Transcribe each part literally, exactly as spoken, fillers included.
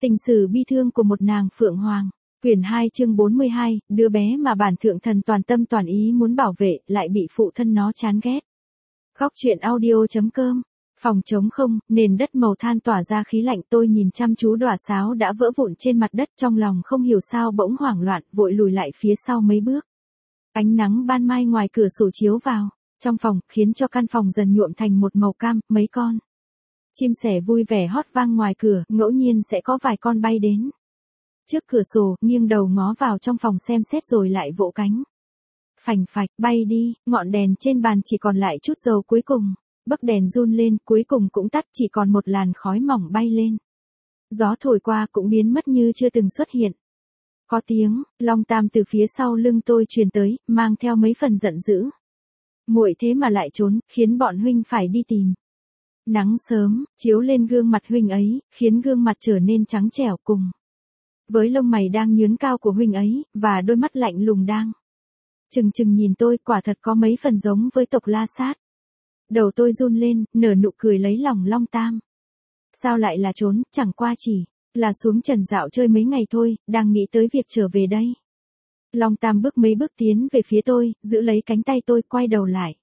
Tình sử bi thương của một nàng phượng hoàng. Quyển hai chương bốn mươi hai, đứa bé mà bản thượng thần toàn tâm toàn ý muốn bảo vệ, lại bị phụ thân nó chán ghét. Góc truyện audio.com. Phòng trống không, nền đất màu than tỏa ra khí lạnh, tôi nhìn chăm chú đóa sáo đã vỡ vụn trên mặt đất, trong lòng không hiểu sao bỗng hoảng loạn, vội lùi lại phía sau mấy bước. Ánh nắng ban mai ngoài cửa sổ chiếu vào trong phòng, khiến cho căn phòng dần nhuộm thành một màu cam. Mấy con chim sẻ vui vẻ hót vang ngoài cửa, ngẫu nhiên sẽ có vài con bay đến trước cửa sổ, nghiêng đầu ngó vào trong phòng xem xét rồi lại vỗ cánh. Phành phạch, bay đi. Ngọn đèn trên bàn chỉ còn lại chút dầu cuối cùng. Bấc đèn run lên, cuối cùng cũng tắt, chỉ còn một làn khói mỏng bay lên. Gió thổi qua cũng biến mất như chưa từng xuất hiện. Có tiếng Long Tam từ phía sau lưng tôi truyền tới, mang theo mấy phần giận dữ. Muội thế mà lại trốn, khiến bọn huynh phải đi tìm. Nắng sớm chiếu lên gương mặt huynh ấy, khiến gương mặt trở nên trắng trẻo, cùng với lông mày đang nhướn cao của huynh ấy, và đôi mắt lạnh lùng đang chừng chừng nhìn tôi, quả thật có mấy phần giống với tộc La Sát. Đầu tôi run lên, nở nụ cười lấy lòng Long Tam. Sao lại là trốn, chẳng qua chỉ là xuống trần dạo chơi mấy ngày thôi, đang nghĩ tới việc trở về đây. Long Tam bước mấy bước tiến về phía tôi, giữ lấy cánh tay tôi, quay đầu lại.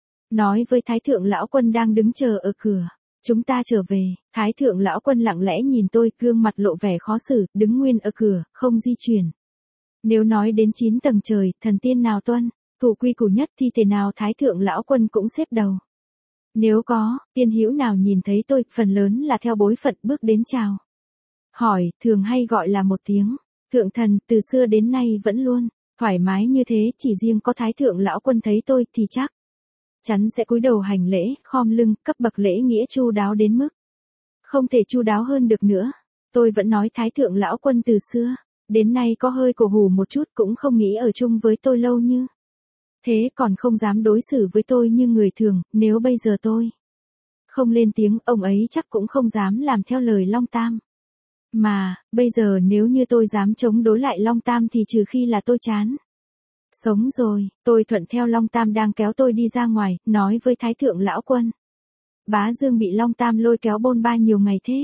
Nói với Thái Thượng Lão Quân đang đứng chờ ở cửa. Chúng ta trở về. Thái Thượng Lão Quân lặng lẽ nhìn tôi, gương mặt lộ vẻ khó xử, đứng nguyên ở cửa, không di chuyển. Nếu nói đến chín tầng trời, thần tiên nào tuân thủ quy củ nhất thì thể nào Thái Thượng Lão Quân cũng xếp đầu. Nếu có tiên hữu nào nhìn thấy tôi, phần lớn là theo bối phận bước đến chào hỏi, thường hay gọi là một tiếng thượng thần, từ xưa đến nay vẫn luôn thoải mái như thế, chỉ riêng có Thái Thượng Lão Quân thấy tôi thì chắc chắn sẽ cúi đầu hành lễ, khom lưng, cấp bậc lễ nghĩa chu đáo đến mức không thể chu đáo hơn được nữa. Tôi vẫn nói Thái Thượng Lão Quân từ xưa đến nay có hơi cổ hủ một chút, cũng không nghĩ ở chung với tôi lâu như thế, còn không dám đối xử với tôi như người thường. Nếu bây giờ tôi không lên tiếng, ông ấy chắc cũng không dám làm theo lời Long Tam. Mà, bây giờ nếu như tôi dám chống đối lại Long Tam thì trừ khi là tôi chán sống rồi. Tôi thuận theo Long Tam đang kéo tôi đi ra ngoài, nói với Thái Thượng Lão Quân. Bá Dương bị Long Tam lôi kéo bôn ba nhiều ngày thế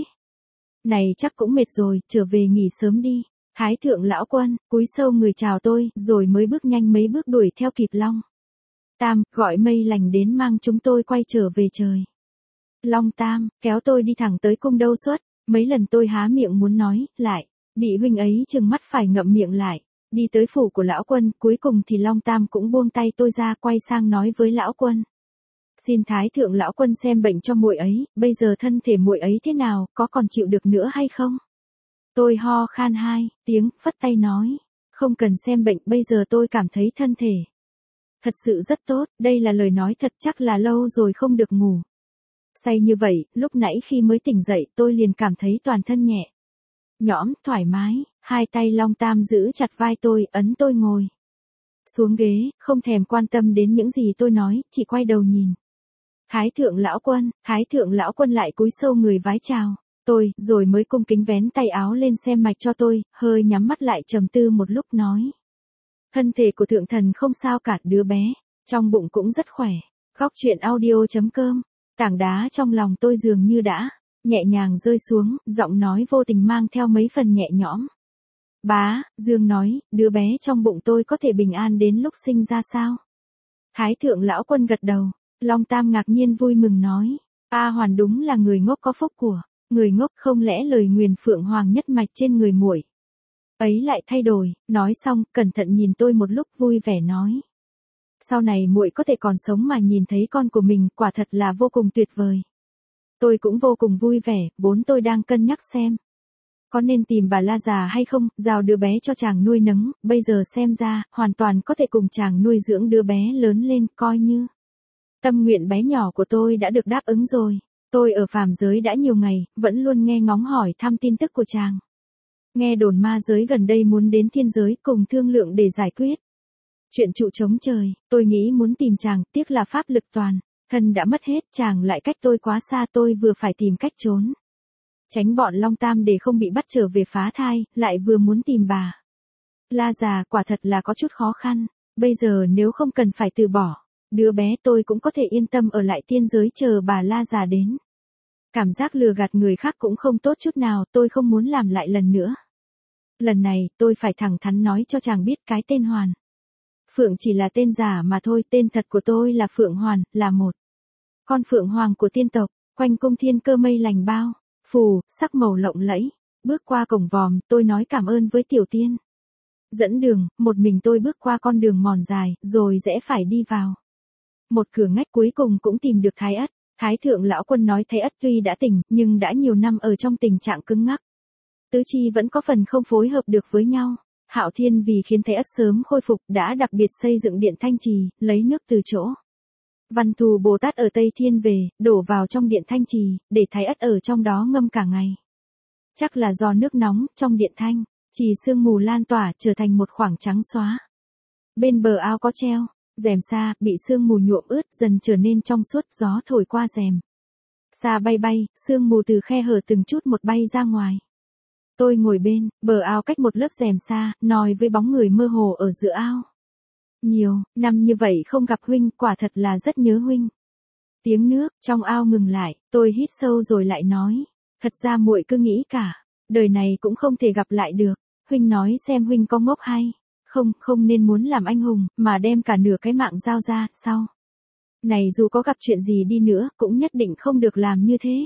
này chắc cũng mệt rồi, trở về nghỉ sớm đi. Thái Thượng Lão Quân cúi sâu người chào tôi, rồi mới bước nhanh mấy bước đuổi theo kịp Long Tam, gọi mây lành đến mang chúng tôi quay trở về trời. Long Tam kéo tôi đi thẳng tới cung Đâu Xuất. Mấy lần tôi há miệng muốn nói lại, bị huynh ấy trừng mắt phải ngậm miệng lại. Đi tới phủ của Lão Quân, cuối cùng thì Long Tam cũng buông tay tôi ra, quay sang nói với Lão Quân. Xin Thái Thượng Lão Quân xem bệnh cho muội ấy, bây giờ thân thể muội ấy thế nào, có còn chịu được nữa hay không? Tôi ho khan hai tiếng, phất tay nói. Không cần xem bệnh, bây giờ tôi cảm thấy thân thể thật sự rất tốt. Đây là lời nói thật, chắc là lâu rồi không được ngủ say như vậy. Lúc nãy khi mới tỉnh dậy, tôi liền cảm thấy toàn thân nhẹ nhõm, thoải mái. Hai tay Long Tam giữ chặt vai tôi, ấn tôi ngồi xuống ghế, không thèm quan tâm đến những gì tôi nói, chỉ quay đầu nhìn Thái Thượng Lão Quân. Thái Thượng Lão Quân lại cúi sâu người vái chào tôi, rồi mới cung kính vén tay áo lên xem mạch cho tôi, hơi nhắm mắt lại trầm tư một lúc nói. Thân thể của thượng thần không sao cả, đứa bé trong bụng cũng rất khỏe. Góc truyện audio.com. Tảng đá trong lòng tôi dường như đã nhẹ nhàng rơi xuống, giọng nói vô tình mang theo mấy phần nhẹ nhõm. Bá Dương nói, đứa bé trong bụng tôi có thể bình an đến lúc sinh ra sao? Thái Thượng Lão Quân gật đầu. Long Tam ngạc nhiên vui mừng nói. A Hoàn đúng là người ngốc có phúc của người ngốc, không lẽ lời nguyền Phượng Hoàng nhất mạch trên người muội ấy lại thay đổi. Nói xong, cẩn thận nhìn tôi một lúc, vui vẻ nói. Sau này muội có thể còn sống mà nhìn thấy con của mình, quả thật là vô cùng tuyệt vời. Tôi cũng vô cùng vui vẻ, vốn tôi đang cân nhắc xem có nên tìm bà La già hay không, giao đứa bé cho chàng nuôi nấng, bây giờ xem ra, hoàn toàn có thể cùng chàng nuôi dưỡng đứa bé lớn lên, coi như tâm nguyện bé nhỏ của tôi đã được đáp ứng rồi. Tôi ở phàm giới đã nhiều ngày, vẫn luôn nghe ngóng hỏi thăm tin tức của chàng. Nghe đồn ma giới gần đây muốn đến thiên giới cùng thương lượng để giải quyết chuyện trụ trống trời. Tôi nghĩ muốn tìm chàng, tiếc là pháp lực toàn thân đã mất hết, chàng lại cách tôi quá xa, tôi vừa phải tìm cách trốn tránh bọn Long Tam để không bị bắt trở về phá thai, lại vừa muốn tìm bà La già, quả thật là có chút khó khăn. Bây giờ nếu không cần phải từ bỏ đứa bé, tôi cũng có thể yên tâm ở lại tiên giới chờ bà La già đến. Cảm giác lừa gạt người khác cũng không tốt chút nào, tôi không muốn làm lại lần nữa. Lần này, tôi phải thẳng thắn nói cho chàng biết cái tên Hoàn. Phượng chỉ là tên giả mà thôi, tên thật của tôi là Phượng Hoàn, là một con phượng hoàng của tiên tộc, quanh cung thiên cơ mây lành bao, phù, sắc màu lộng lẫy. Bước qua cổng vòm, tôi nói cảm ơn với tiểu tiên. Dẫn đường, một mình tôi bước qua con đường mòn dài, rồi rẽ phải đi vào. Một cửa ngách cuối cùng cũng tìm được Thái Ất. Thái thượng lão quân nói Thái Ất tuy đã tỉnh, nhưng đã nhiều năm ở trong tình trạng cứng ngắc. Tứ chi vẫn có phần không phối hợp được với nhau. Hạo Thiên vì khiến Thái Ất sớm khôi phục đã đặc biệt xây dựng điện Thanh Trì, lấy nước từ chỗ Văn Thù Bồ Tát ở Tây Thiên về, đổ vào trong điện Thanh Trì, để Thái Ất ở trong đó ngâm cả ngày. Chắc là do nước nóng, trong điện Thanh Trì sương mù lan tỏa trở thành một khoảng trắng xóa. Bên bờ ao có treo rèm sa, bị sương mù nhuộm ướt dần trở nên trong suốt, gió thổi qua rèm sa bay bay, sương mù từ khe hở từng chút một bay ra ngoài. Tôi ngồi bên bờ ao cách một lớp rèm sa, nói với bóng người mơ hồ ở giữa ao. Nhiều năm như vậy không gặp huynh, quả thật là rất nhớ huynh. Tiếng nước trong ao ngừng lại, tôi hít sâu rồi lại nói, thật ra muội cứ nghĩ cả đời này cũng không thể gặp lại được. Huynh nói xem huynh có ngốc hay không, không nên muốn làm anh hùng, mà đem cả nửa cái mạng giao ra, sau này dù có gặp chuyện gì đi nữa, cũng nhất định không được làm như thế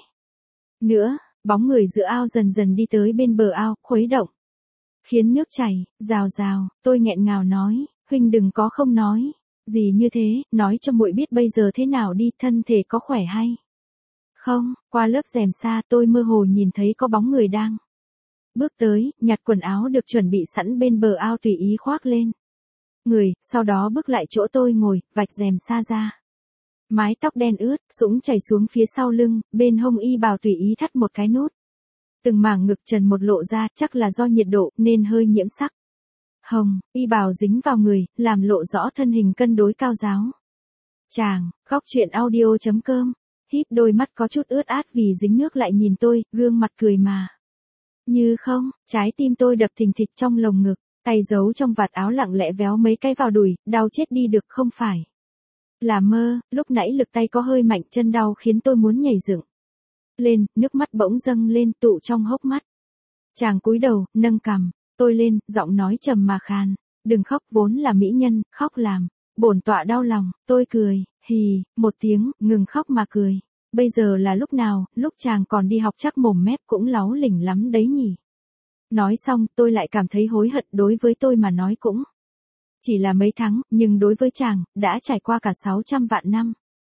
nữa. Bóng người giữa ao dần dần đi tới bên bờ ao, khuấy động, khiến nước chảy, rào rào. Tôi nghẹn ngào nói, huynh đừng có không nói gì như thế, nói cho muội biết bây giờ thế nào đi, thân thể có khỏe hay không. Qua lớp rèm sa, tôi mơ hồ nhìn thấy có bóng người đang bước tới, nhặt quần áo được chuẩn bị sẵn bên bờ ao tùy ý khoác lên người, sau đó bước lại chỗ tôi ngồi, vạch rèm sa ra. Mái tóc đen ướt, sũng chảy xuống phía sau lưng, bên hông y bào tùy ý thắt một cái nút. Từng mảng ngực trần một lộ ra, chắc là do nhiệt độ, nên hơi nhiễm sắc hồng, y bào dính vào người, làm lộ rõ thân hình cân đối cao ráo. Chàng, góc truyện audio chấm com, híp đôi mắt có chút ướt át vì dính nước lại nhìn tôi, gương mặt cười mà như không. Trái tim tôi đập thình thịch trong lồng ngực, tay giấu trong vạt áo lặng lẽ véo mấy cái vào đùi, đau chết đi được không phải là mơ. Lúc nãy lực tay có hơi mạnh, chân đau khiến tôi muốn nhảy dựng lên, nước mắt bỗng dâng lên tụ trong hốc mắt. Chàng cúi đầu, nâng cằm tôi lên, giọng nói trầm mà khàn, đừng khóc, vốn là mỹ nhân, khóc làm bổn tọa đau lòng. Tôi cười, hì, một tiếng, ngừng khóc mà cười. Bây giờ là lúc nào, lúc chàng còn đi học chắc mồm mép cũng láu lỉnh lắm đấy nhỉ. Nói xong, tôi lại cảm thấy hối hận, đối với tôi mà nói cũng chỉ là mấy tháng, nhưng đối với chàng, đã trải qua cả sáu trăm vạn năm.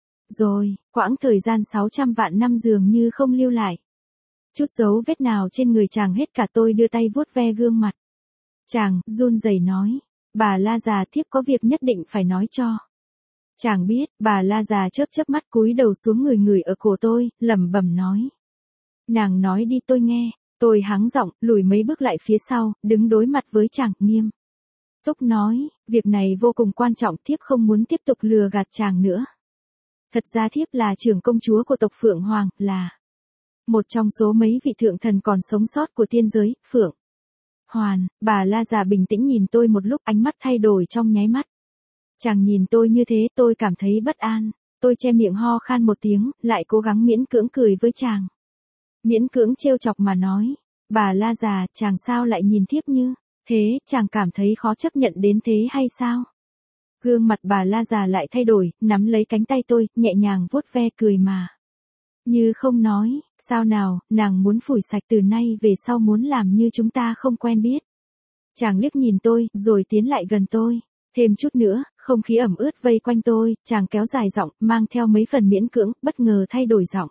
Rồi, quãng thời gian sáu trăm vạn năm dường như không lưu lại chút dấu vết nào trên người chàng hết cả. Tôi đưa tay vuốt ve gương mặt chàng, run rẩy nói, bà La già thiếp có việc nhất định phải nói cho chàng biết. Bà La già chớp chớp mắt cúi đầu xuống người người ở cổ tôi, lẩm bẩm nói. Nàng nói đi tôi nghe. Tôi hắng giọng, lùi mấy bước lại phía sau, đứng đối mặt với chàng, nghiêm túc nói, việc này vô cùng quan trọng, thiếp không muốn tiếp tục lừa gạt chàng nữa. Thật ra thiếp là trưởng công chúa của tộc Phượng Hoàng, là một trong số mấy vị thượng thần còn sống sót của tiên giới, Phượng Hoàn. Bà La già bình tĩnh nhìn tôi một lúc, ánh mắt thay đổi trong nháy mắt. Chàng nhìn tôi như thế, tôi cảm thấy bất an. Tôi che miệng ho khan một tiếng, lại cố gắng miễn cưỡng cười với chàng. Miễn cưỡng trêu chọc mà nói, bà La già, chàng sao lại nhìn thiếp như thế, chàng cảm thấy khó chấp nhận đến thế hay sao? Gương mặt bà La già lại thay đổi, nắm lấy cánh tay tôi, nhẹ nhàng vuốt ve, cười mà như không nói, sao nào, nàng muốn phủi sạch, từ nay về sau muốn làm như chúng ta không quen biết. Chàng liếc nhìn tôi, rồi tiến lại gần tôi. Thêm chút nữa, không khí ẩm ướt vây quanh tôi, chàng kéo dài giọng, mang theo mấy phần miễn cưỡng, bất ngờ thay đổi giọng.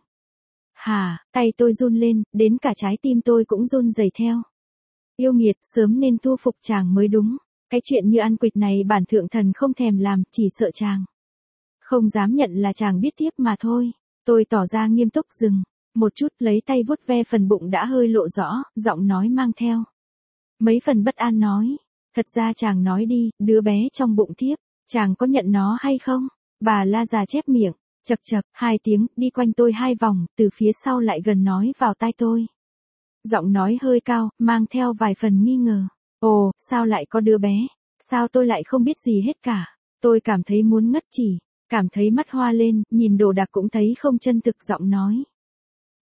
Hà, tay tôi run lên, đến cả trái tim tôi cũng run rẩy theo. Yêu nghiệt, sớm nên thu phục chàng mới đúng. Cái chuyện như ăn quỵt này bản thượng thần không thèm làm, chỉ sợ chàng không dám nhận là chàng biết tiếp mà thôi. Tôi tỏ ra nghiêm túc, dừng một chút, lấy tay vuốt ve phần bụng đã hơi lộ rõ, giọng nói mang theo mấy phần bất an nói. Thật ra chàng nói đi, đứa bé trong bụng thiếp, chàng có nhận nó hay không? Bà La già chép miệng, chậc chậc, hai tiếng, đi quanh tôi hai vòng, từ phía sau lại gần nói vào tai tôi. Giọng nói hơi cao, mang theo vài phần nghi ngờ. Ồ, sao lại có đứa bé? Sao tôi lại không biết gì hết cả? Tôi cảm thấy muốn ngất chỉ, cảm thấy mắt hoa lên, nhìn đồ đạc cũng thấy không chân thực. Giọng nói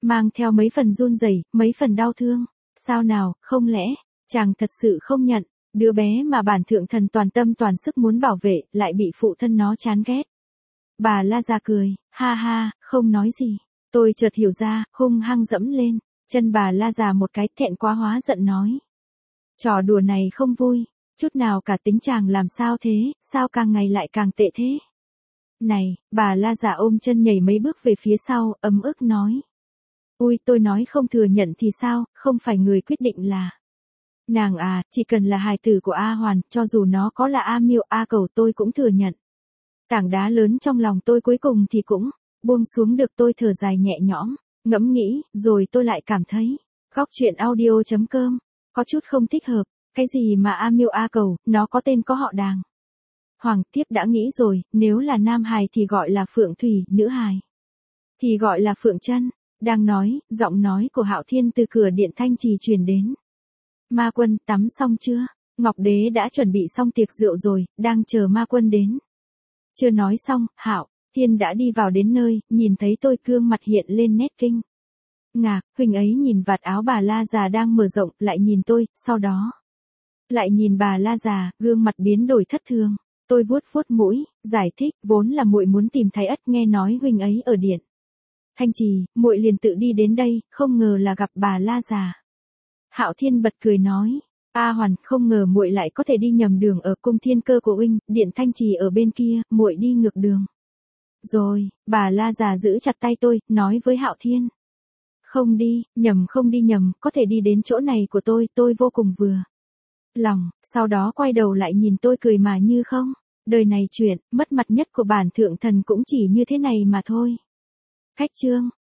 mang theo mấy phần run rẩy, mấy phần đau thương. Sao nào, không lẽ, chàng thật sự không nhận, đứa bé mà bản thượng thần toàn tâm toàn sức muốn bảo vệ, lại bị phụ thân nó chán ghét. Bà La già cười, ha ha, không nói gì. Tôi chợt hiểu ra, hung hăng dẫm lên chân bà La già một cái, thẹn quá hóa giận nói. Trò đùa này không vui, chút nào cả, tính chàng làm sao thế, sao càng ngày lại càng tệ thế. Này, bà La già ôm chân nhảy mấy bước về phía sau, ấm ức nói. Ui, tôi nói không thừa nhận thì sao, không phải người quyết định là. Nàng à, chỉ cần là hài tử của A Hoàn, cho dù nó có là A Miêu A Cầu tôi cũng thừa nhận. Tảng đá lớn trong lòng tôi cuối cùng thì cũng buông xuống được, tôi thở dài nhẹ nhõm, ngẫm nghĩ, rồi tôi lại cảm thấy, góc truyện audio chấm com, có chút không thích hợp, cái gì mà A Miêu A Cầu, nó có tên có họ Đàng. Hoàng tiếp đã nghĩ rồi, nếu là nam hài thì gọi là Phượng Thủy, nữ hài thì gọi là Phượng Chân. Đang nói, giọng nói của Hạo Thiên từ cửa điện thanh trì truyền đến. Ma Quân, tắm xong chưa? Ngọc Đế đã chuẩn bị xong tiệc rượu rồi, đang chờ Ma Quân đến. Chưa nói xong, Hạo Thiên đã đi vào đến nơi, nhìn thấy tôi, gương mặt hiện lên nét kinh ngạc, huynh ấy nhìn vạt áo bà La già đang mở rộng, lại nhìn tôi, sau đó lại nhìn bà La già, gương mặt biến đổi thất thường. Tôi vuốt vuốt mũi, giải thích, vốn là muội muốn tìm Thái Ất, nghe nói huynh ấy ở điện thanh trì, muội liền tự đi đến đây, không ngờ là gặp bà La già. Hạo Thiên bật cười nói, A Hoàn, không ngờ muội lại có thể đi nhầm đường, ở cung thiên cơ của huynh, điện thanh trì ở bên kia, muội đi ngược đường. Rồi, bà La già giữ chặt tay tôi, nói với Hạo Thiên. Không đi, nhầm không đi nhầm, có thể đi đến chỗ này của tôi, tôi vô cùng vừa lòng, sau đó quay đầu lại nhìn tôi cười mà như không. Đời này chuyện, mất mặt nhất của bản thượng thần cũng chỉ như thế này mà thôi. Khách chương.